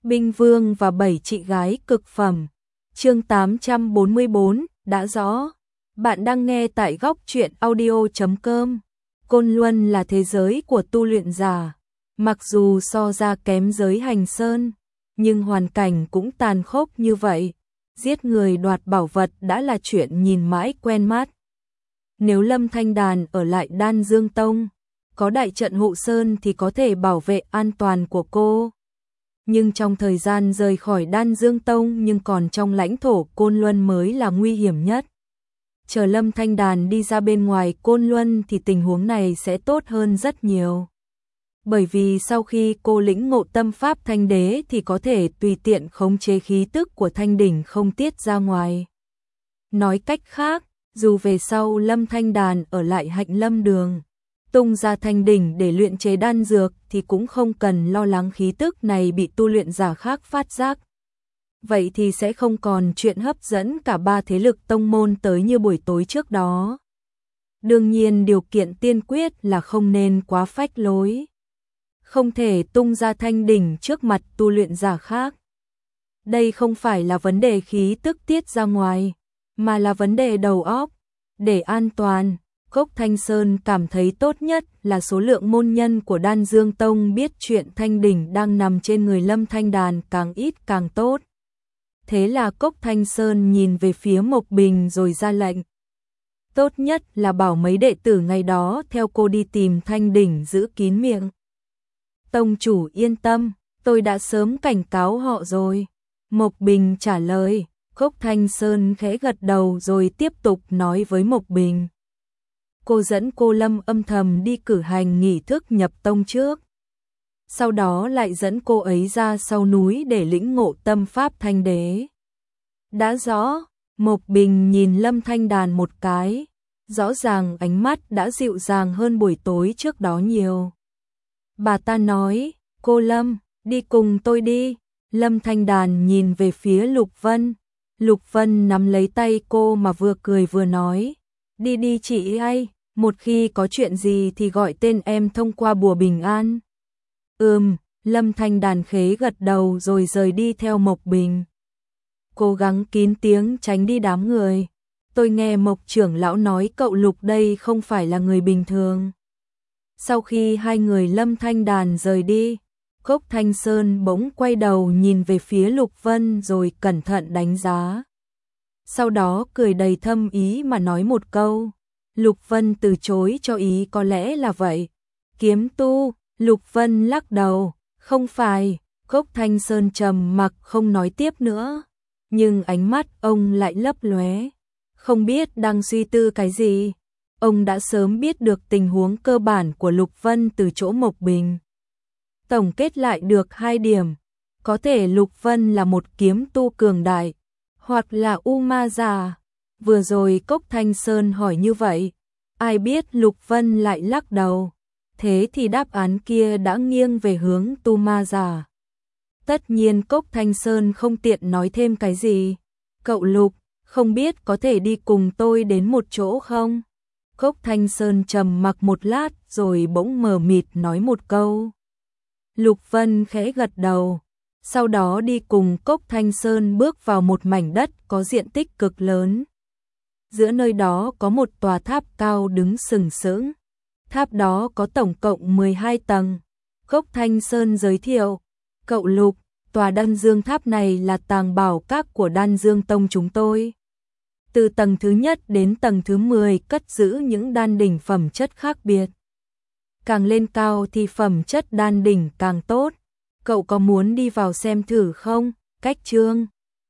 Binh Vương và 7 chị gái cực phẩm. Chương 844, đã rõ. Bạn đang nghe tại góc truyện audio.com. Côn Luân là thế giới của tu luyện giả. Mặc dù so ra kém giới Hành Sơn, nhưng hoàn cảnh cũng tàn khốc như vậy. Giết người đoạt bảo vật đã là chuyện nhìn mãi quen mắt. Nếu Lâm Thanh Đàn ở lại Đan Dương Tông, có đại trận hộ sơn thì có thể bảo vệ an toàn của cô. Nhưng trong thời gian rời khỏi Đan Dương Tông nhưng còn trong lãnh thổ Côn Luân mới là nguy hiểm nhất. Chờ Lâm Thanh Đàn đi ra bên ngoài Côn Luân thì tình huống này sẽ tốt hơn rất nhiều. Bởi vì sau khi cô lĩnh ngộ tâm pháp Thanh Đế thì có thể tùy tiện khống chế khí tức của Thanh Đỉnh không tiết ra ngoài. Nói cách khác, dù về sau Lâm Thanh Đàn ở lại Hạnh Lâm Đường, tung ra Thanh Đỉnh để luyện chế đan dược thì cũng không cần lo lắng khí tức này bị tu luyện giả khác phát giác. Vậy thì sẽ không còn chuyện hấp dẫn cả ba thế lực tông môn tới như buổi tối trước đó. Đương nhiên điều kiện tiên quyết là không nên quá phách lối. Không thể tung ra Thanh Đỉnh trước mặt tu luyện giả khác. Đây không phải là vấn đề khí tức tiết ra ngoài, mà là vấn đề đầu óc. Để an toàn, Cốc Thanh Sơn cảm thấy tốt nhất là số lượng môn nhân của Đan Dương Tông biết chuyện Thanh Đỉnh đang nằm trên người Lâm Thanh Đàn càng ít càng tốt. Thế là Cốc Thanh Sơn nhìn về phía Mộc Bình rồi ra lệnh. Tốt nhất là bảo mấy đệ tử ngày đó theo cô đi tìm Thanh Đỉnh giữ kín miệng. Tông chủ yên tâm, tôi đã sớm cảnh cáo họ rồi. Mộc Bình trả lời. Cốc Thanh Sơn khẽ gật đầu rồi tiếp tục nói với Mộc Bình. Cô dẫn cô Lâm âm thầm đi cử hành nghi thức nhập tông trước. Sau đó lại dẫn cô ấy ra sau núi để lĩnh ngộ tâm pháp Thanh Đế. Đã rõ, Mộc Bình nhìn Lâm Thanh Đàn một cái. Rõ ràng ánh mắt đã dịu dàng hơn buổi tối trước đó nhiều. Bà ta nói, cô Lâm, đi cùng tôi đi. Lâm Thanh Đàn nhìn về phía Lục Vân. Lục Vân nắm lấy tay cô mà vừa cười vừa nói. Đi đi chị ấy, một khi có chuyện gì thì gọi tên em thông qua bùa bình an. Lâm Thanh Đàn khế gật đầu rồi rời đi theo Mộc Bình. Cố gắng kín tiếng tránh đi đám người. Tôi nghe Mộc trưởng lão nói cậu Lục đây không phải là người bình thường. Sau khi hai người Lâm Thanh Đàn rời đi, Cốc Thanh Sơn bỗng quay đầu nhìn về phía Lục Vân rồi cẩn thận đánh giá. Sau đó cười đầy thâm ý mà nói một câu. Lục Vân từ chối cho ý có lẽ là vậy. Kiếm tu, Lục Vân lắc đầu. Không phải, Cốc Thanh Sơn trầm mặc không nói tiếp nữa. Nhưng ánh mắt ông lại lấp lóe. Không biết đang suy tư cái gì. Ông đã sớm biết được tình huống cơ bản của Lục Vân từ chỗ Mộc Bình. Tổng kết lại được 2 điểm. Có thể Lục Vân là một kiếm tu cường đại, hoặc là U Ma già. Vừa rồi Cốc Thanh Sơn hỏi như vậy. Ai biết Lục Vân lại lắc đầu. Thế thì đáp án kia đã nghiêng về hướng Tu Ma già. Tất nhiên Cốc Thanh Sơn không tiện nói thêm cái gì. Cậu Lục, không biết có thể đi cùng tôi đến một chỗ không? Cốc Thanh Sơn trầm mặc một lát rồi bỗng mờ mịt nói một câu. Lục Vân khẽ gật đầu, sau đó đi cùng Cốc Thanh Sơn bước vào một mảnh đất có diện tích cực lớn. Giữa nơi đó có một tòa tháp cao đứng sừng sững. Tháp đó có tổng cộng 12 tầng. Cốc Thanh Sơn giới thiệu, cậu Lục, tòa Đan Dương Tháp này là tàng bảo các của Đan Dương Tông chúng tôi. Từ tầng thứ nhất đến tầng thứ 10 cất giữ những đan đỉnh phẩm chất khác biệt. Càng lên cao thì phẩm chất đan đỉnh càng tốt. Cậu có muốn đi vào xem thử không? Cách chương